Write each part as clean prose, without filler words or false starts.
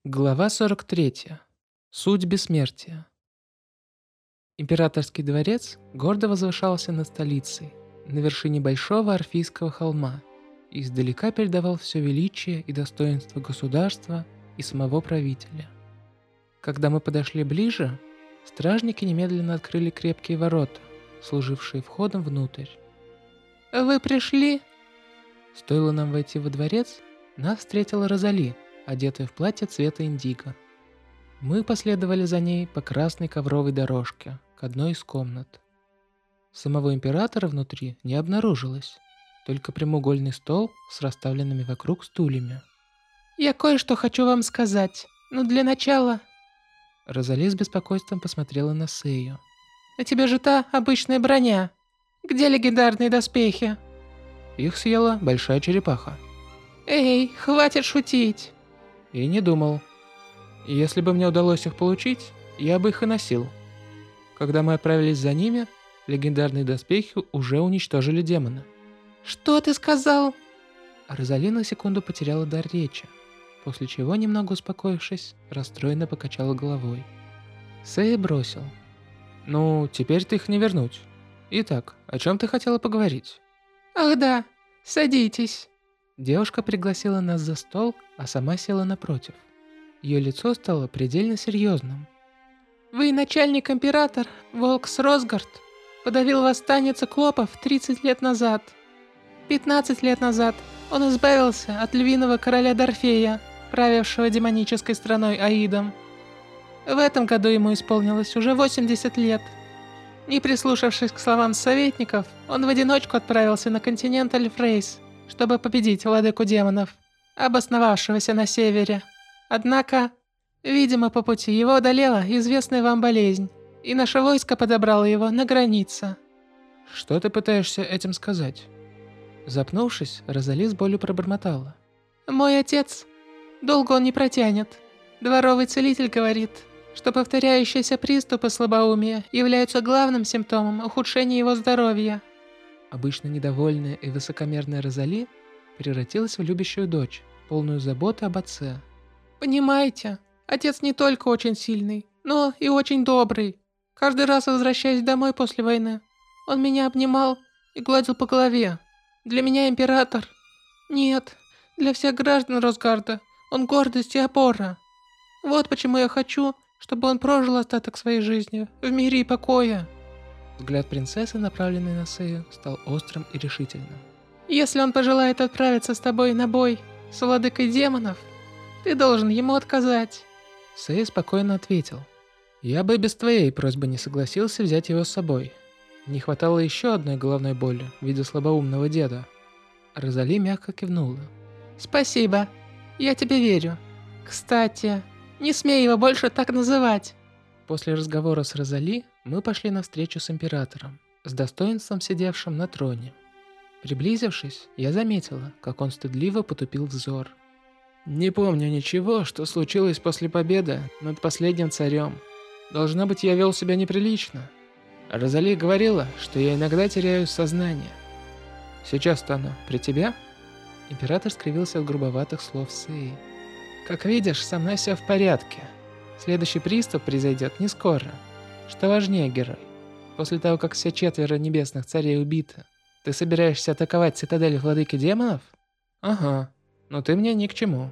Глава 43. Суть бессмертия. Императорский дворец гордо возвышался над столицей, на вершине большого Орфийского холма, и издалека передавал все величие и достоинство государства и самого правителя. Когда мы подошли ближе, стражники немедленно открыли крепкие ворота, служившие входом внутрь. «Вы пришли?» Стоило нам войти во дворец, нас встретила Розали, одетая в платье цвета индиго. Мы последовали за ней по красной ковровой дорожке к одной из комнат. Самого императора внутри не обнаружилось, только прямоугольный стол с расставленными вокруг стульями. «Я кое-что хочу вам сказать, но для начала...» Розали с беспокойством посмотрела на Сею. «На тебе же та обычная броня. Где легендарные доспехи?» Их съела большая черепаха. «Эй, хватит шутить!» И не думал. Если бы мне удалось их получить, я бы их и носил. Когда мы отправились за ними, легендарные доспехи уже уничтожили демона. «Что ты сказал?» Розали на секунду потеряла дар речи, после чего, немного успокоившись, расстроенно покачала головой. Сэй бросил. «Ну, теперь-то их не вернуть. Итак, о чем ты хотела поговорить?» «Ах да, садитесь». Девушка пригласила нас за стол, а сама села напротив. Ее лицо стало предельно серьезным. «Вы начальник-император, Волкс Росгард, подавил восстание циклопов 30 лет назад. 15 лет назад он избавился от львиного короля Дорфея, правившего демонической страной Аидом. В этом году ему исполнилось уже 80 лет. Не прислушавшись к словам советников, он в одиночку отправился на континент Альфрейс, чтобы победить владыку демонов, обосновавшегося на севере. Однако, видимо, по пути его одолела известная вам болезнь, и наше войско подобрало его на границе». «Что ты пытаешься этим сказать?» Запнувшись, Розали с болью пробормотала. «Мой отец. Долго он не протянет. Дворовый целитель говорит, что повторяющиеся приступы слабоумия являются главным симптомом ухудшения его здоровья». Обычно недовольная и высокомерная Розали превратилась в любящую дочь, полную заботы об отце. «Понимаете, отец не только очень сильный, но и очень добрый. Каждый раз, возвращаясь домой после войны, он меня обнимал и гладил по голове. Для меня император... Нет, для всех граждан Росгарда он гордость и опора. Вот почему я хочу, чтобы он прожил остаток своей жизни в мире и покое». Взгляд принцессы, направленный на Сею, стал острым и решительным. «Если он пожелает отправиться с тобой на бой с владыкой демонов, ты должен ему отказать». Сэй спокойно ответил. «Я бы без твоей просьбы не согласился взять его с собой. Не хватало еще одной головной боли в виде слабоумного деда». Розали мягко кивнула. «Спасибо, я тебе верю. Кстати, не смей его больше так называть». После разговора с Розали мы пошли на встречу с императором, с достоинством сидевшим на троне. Приблизившись, я заметила, как он стыдливо потупил взор. «Не помню ничего, что случилось после победы над последним царем. Должно быть, я вел себя неприлично. Розали говорила, что я иногда теряю сознание. Сейчас-то оно при тебе?» Император скривился от грубоватых слов Сэй. «Как видишь, со мной все в порядке. Следующий приступ произойдет не скоро. Что важнее, герой? После того, как все 4 небесных царей убиты, ты собираешься атаковать цитадель владыки демонов? Ага, но ты мне ни к чему».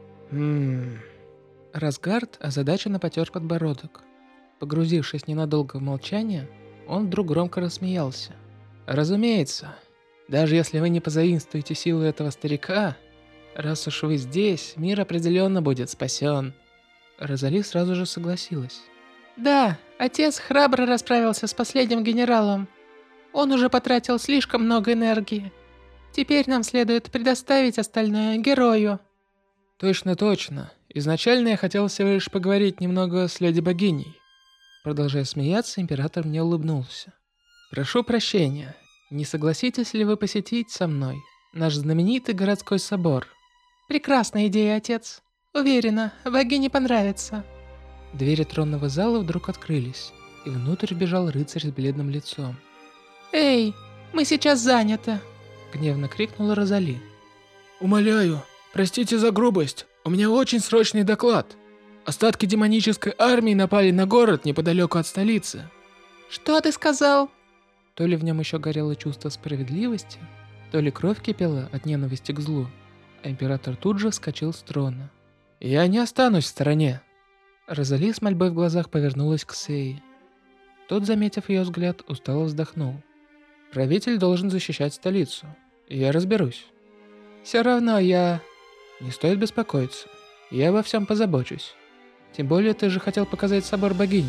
Росгард озадаченно потер подбородок. Погрузившись ненадолго в молчание, он вдруг громко рассмеялся. «Разумеется, даже если вы не позаимствуете силу этого старика, раз уж вы здесь, мир определенно будет спасен». Розали сразу же согласилась. «Да, отец храбро расправился с последним генералом. Он уже потратил слишком много энергии. Теперь нам следует предоставить остальное герою». «Точно. Изначально я хотел всего лишь поговорить немного с леди-богиней». Продолжая смеяться, император мне улыбнулся. «Прошу прощения, не согласитесь ли вы посетить со мной наш знаменитый городской собор?» «Прекрасная идея, отец. Уверена, богине понравится». Двери тронного зала вдруг открылись, и внутрь бежал рыцарь с бледным лицом. «Эй, мы сейчас заняты!» — гневно крикнула Розали. «Умоляю, простите за грубость, у меня очень срочный доклад!» Остатки демонической армии напали на город неподалеку от столицы. Что ты сказал? То ли в нем еще горело чувство справедливости, то ли кровь кипела от ненависти к злу, а император тут же вскочил с трона. «Я не останусь в стороне!» Розали с мольбой в глазах повернулась к Сеи. Тот, заметив ее взгляд, устало вздохнул. «Правитель должен защищать столицу, и я разберусь. Все равно я... Не стоит беспокоиться, я обо всем позабочусь. Тем более ты же хотел показать собор богини».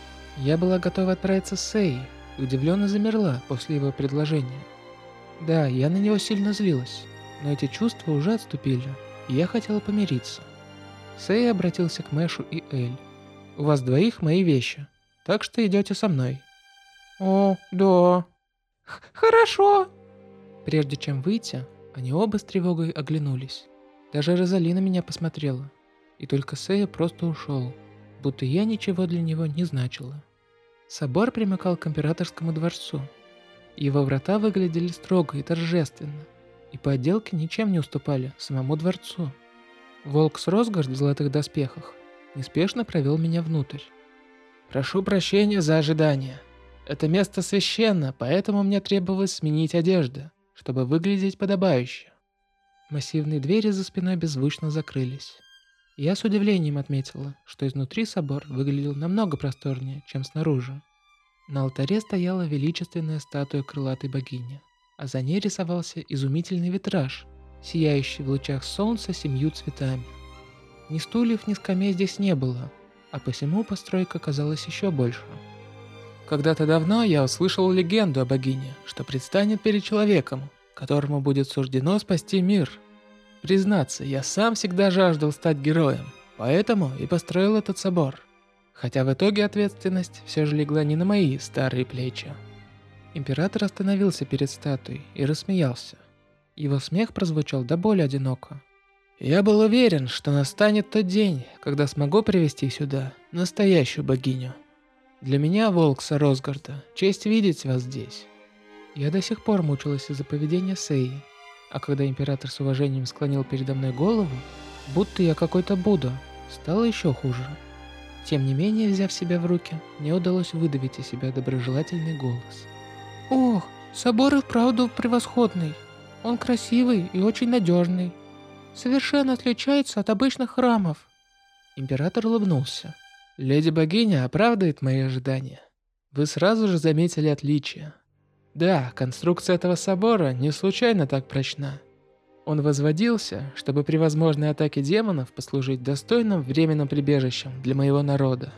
Я была готова отправиться с Сеей, и удивленно замерла после его предложения. Да, я на него сильно злилась, но эти чувства уже отступили, и я хотела помириться. Сэй обратился к Мэшу и Эль. «У вас двоих мои вещи, так что идете со мной». «О, да. Хорошо». Прежде чем выйти, они оба с тревогой оглянулись. Даже Розали на меня посмотрела, и только Сэй просто ушел, будто я ничего для него не значила. Собор примыкал к императорскому дворцу. Его врата выглядели строго и торжественно, и по отделке ничем не уступали самому дворцу. Волк с Росгард в золотых доспехах неспешно провел меня внутрь. «Прошу прощения за ожидание. Это место священно, поэтому мне требовалось сменить одежду, чтобы выглядеть подобающе». Массивные двери за спиной беззвучно закрылись. Я с удивлением отметила, что изнутри собор выглядел намного просторнее, чем снаружи. На алтаре стояла величественная статуя крылатой богини, а за ней рисовался изумительный витраж, сияющий в лучах солнца 7 цветами. Ни стульев, ни скамей здесь не было, а посему постройка казалась еще больше. Когда-то давно я услышал легенду о богине, что предстанет перед человеком, которому будет суждено спасти мир. Признаться, я сам всегда жаждал стать героем, поэтому и построил этот собор. Хотя в итоге ответственность все же легла не на мои старые плечи. Император остановился перед статуей и рассмеялся. Его смех прозвучал до боли одиноко. «Я был уверен, что настанет тот день, когда смогу привести сюда настоящую богиню. Для меня, Волкса Росгарда, честь видеть вас здесь». Я до сих пор мучилась из-за поведения Сеи, а когда император с уважением склонил передо мной голову, будто я какой-то Будда, стало еще хуже. Тем не менее, взяв себя в руки, мне удалось выдавить из себя доброжелательный голос. «Ох, собор и вправду превосходный. Он красивый и очень надежный. Совершенно отличается от обычных храмов». Император улыбнулся. «Леди-богиня оправдывает мои ожидания. Вы сразу же заметили отличия. Да, конструкция этого собора не случайно так прочна. Он возводился, чтобы при возможной атаке демонов послужить достойным временным прибежищем для моего народа».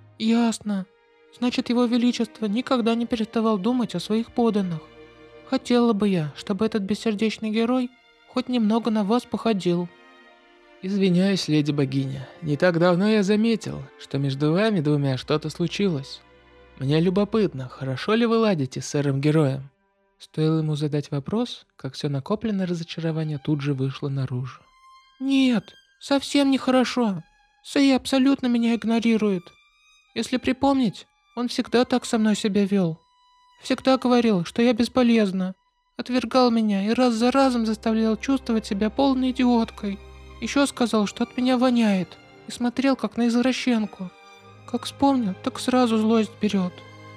«Ясно. Значит, его величество никогда не переставал думать о своих подданных. Хотела бы я, чтобы этот бессердечный герой хоть немного на вас походил». «Извиняюсь, леди-богиня. Не так давно я заметил, что между вами двумя что-то случилось. Мне любопытно, хорошо ли вы ладите с сэром-героем?» Стоило ему задать вопрос, как все накопленное разочарование тут же вышло наружу. «Нет, совсем нехорошо. Сэй абсолютно меня игнорирует. Если припомнить, он всегда так со мной себя вел. Всегда говорил, что я бесполезна. Отвергал меня и раз за разом заставлял чувствовать себя полной идиоткой. Еще сказал, что от меня воняет, и смотрел как на извращенку. Как вспомню, так сразу злость берет».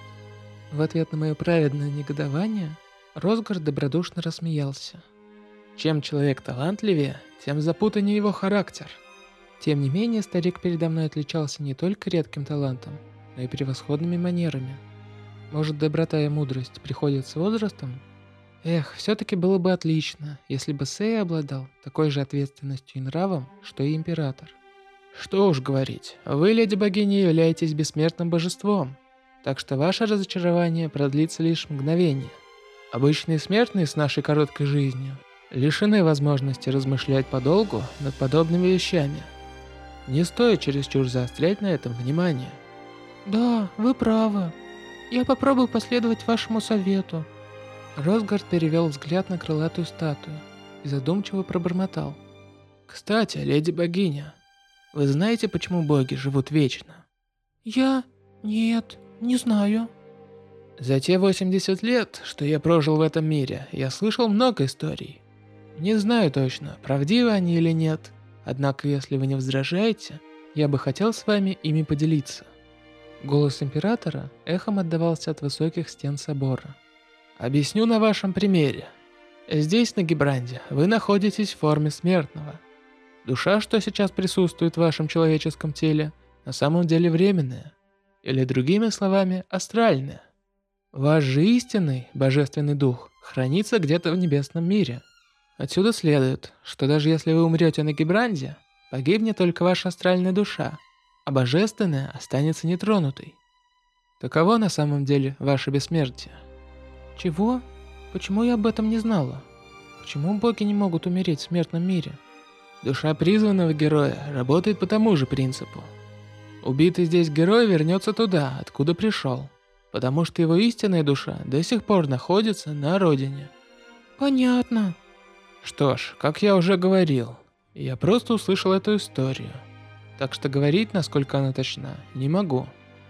В ответ на мое праведное негодование, Росгард добродушно рассмеялся. «Чем человек талантливее, тем запутаннее его характер». Тем не менее, старик передо мной отличался не только редким талантом, но и превосходными манерами. Может, доброта и мудрость приходят с возрастом? Эх, все-таки было бы отлично, если бы Сэй обладал такой же ответственностью и нравом, что и император. Что уж говорить, вы, леди-богиня, являетесь бессмертным божеством, так что ваше разочарование продлится лишь мгновение. Обычные смертные с нашей короткой жизнью лишены возможности размышлять подолгу над подобными вещами. Не стоит чересчур заострять на этом внимание». «Да, вы правы. Я попробую последовать вашему совету». Росгард перевел взгляд на крылатую статую и задумчиво пробормотал. «Кстати, леди-богиня, вы знаете, почему боги живут вечно?» Нет, не знаю». «За те 80 лет, что я прожил в этом мире, я слышал много историй. Не знаю точно, правдивы они или нет, однако если вы не возражаете, Я бы хотел с вами ими поделиться. Голос императора эхом отдавался от высоких стен собора. Объясню на вашем примере. Здесь, на Гибранде, вы находитесь в форме смертного. Душа, что сейчас присутствует в вашем человеческом теле, на самом деле временная. Или другими словами, астральная. Ваш же истинный, божественный дух, хранится где-то в небесном мире. Отсюда следует, что даже если вы умрете на Гибранде, погибнет только ваша астральная душа, а божественная останется нетронутой. Таково на самом деле ваше бессмертие. Чего? Почему я об этом не знала? Почему боги не могут умереть в смертном мире? Душа призванного героя работает по тому же принципу. Убитый здесь герой вернется туда, откуда пришел, потому что его истинная душа до сих пор находится на родине. Понятно. Что ж, как я уже говорил, я просто услышал эту историю, так что говорить, насколько она точна, не могу.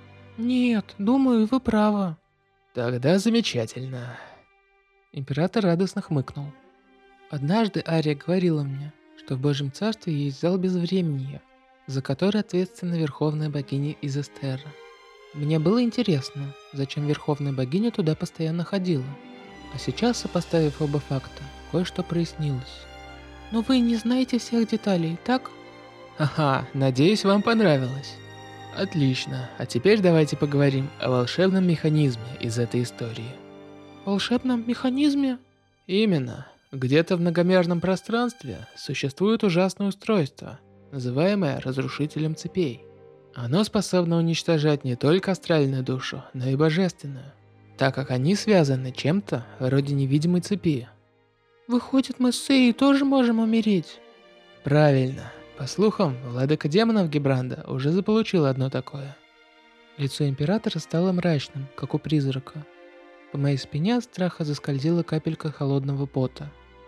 Нет, думаю, вы правы. Тогда замечательно. Император радостно хмыкнул. Однажды Ария говорила мне, что в Божьем Царстве есть зал безвременья, за который ответственна Верховная Богиня Изестера. Мне было интересно, зачем Верховная Богиня туда постоянно ходила. А сейчас, сопоставив оба факта, кое-что прояснилось. Но вы не знаете всех деталей, так? Ага, надеюсь, вам понравилось. Отлично, а теперь давайте поговорим о волшебном механизме из этой истории. Волшебном механизме? Именно. Где-то в многомерном пространстве существует ужасное устройство, называемое разрушителем цепей. Оно способно уничтожать не только астральную душу, но и божественную, так как они связаны чем-то вроде невидимой цепи. Выходит, мы с Сеей тоже можем умереть? Правильно. По слухам, владыка демонов Гибранда уже заполучил одно такое. Лицо императора стало мрачным, как у призрака. По моей спине от страха заскользила капелька холодного пота.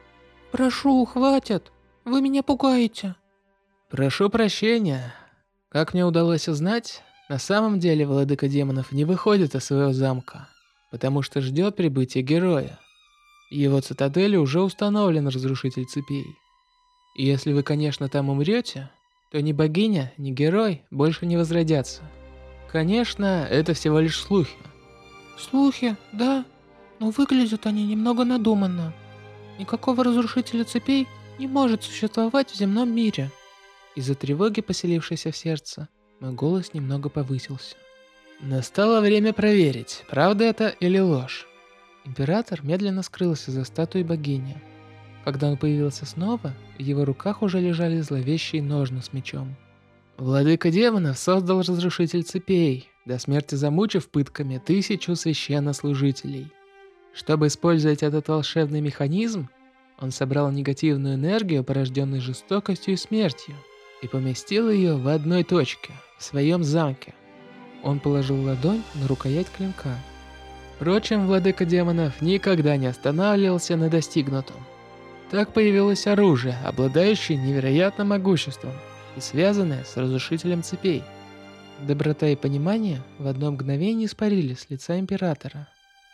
Прошу, хватит. Вы меня пугаете. Прошу прощения. Как мне удалось узнать, на самом деле владыка демонов не выходит из своего замка, потому что ждет прибытия героя. В его цитадели уже установлен разрушитель цепей. И если вы, конечно, там умрете, то ни богиня, ни герой больше не возродятся. Конечно, это всего лишь слухи. Слухи, да, но выглядят они немного надуманно. Никакого разрушителя цепей не может существовать в земном мире. Из-за тревоги, поселившейся в сердце, мой голос немного повысился. Настало время проверить, правда это или ложь. Император медленно скрылся за статуей богини. Когда он появился снова, в его руках уже лежали зловещие ножны с мечом. Владыка демонов создал разрушитель цепей, до смерти замучив пытками 1000 священнослужителей. Чтобы использовать этот волшебный механизм, он собрал негативную энергию, порожденную жестокостью и смертью, и поместил ее в одной точке, в своем замке. Он положил ладонь на рукоять клинка. Впрочем, владыка демонов никогда не останавливался на достигнутом. Так появилось оружие, обладающее невероятным могуществом и связанное с разрушителем цепей. Доброта и понимание в одно мгновение испарились с лица императора.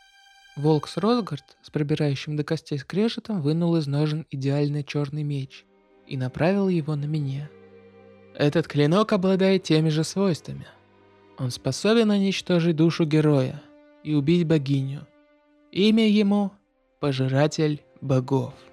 Волк Сросгард с пробирающим до костей скрежетом вынул из ножен идеальный черный меч и направил его на меня. Этот клинок обладает теми же свойствами. Он способен уничтожить душу героя и убить богиню. Имя ему – Пожиратель богов.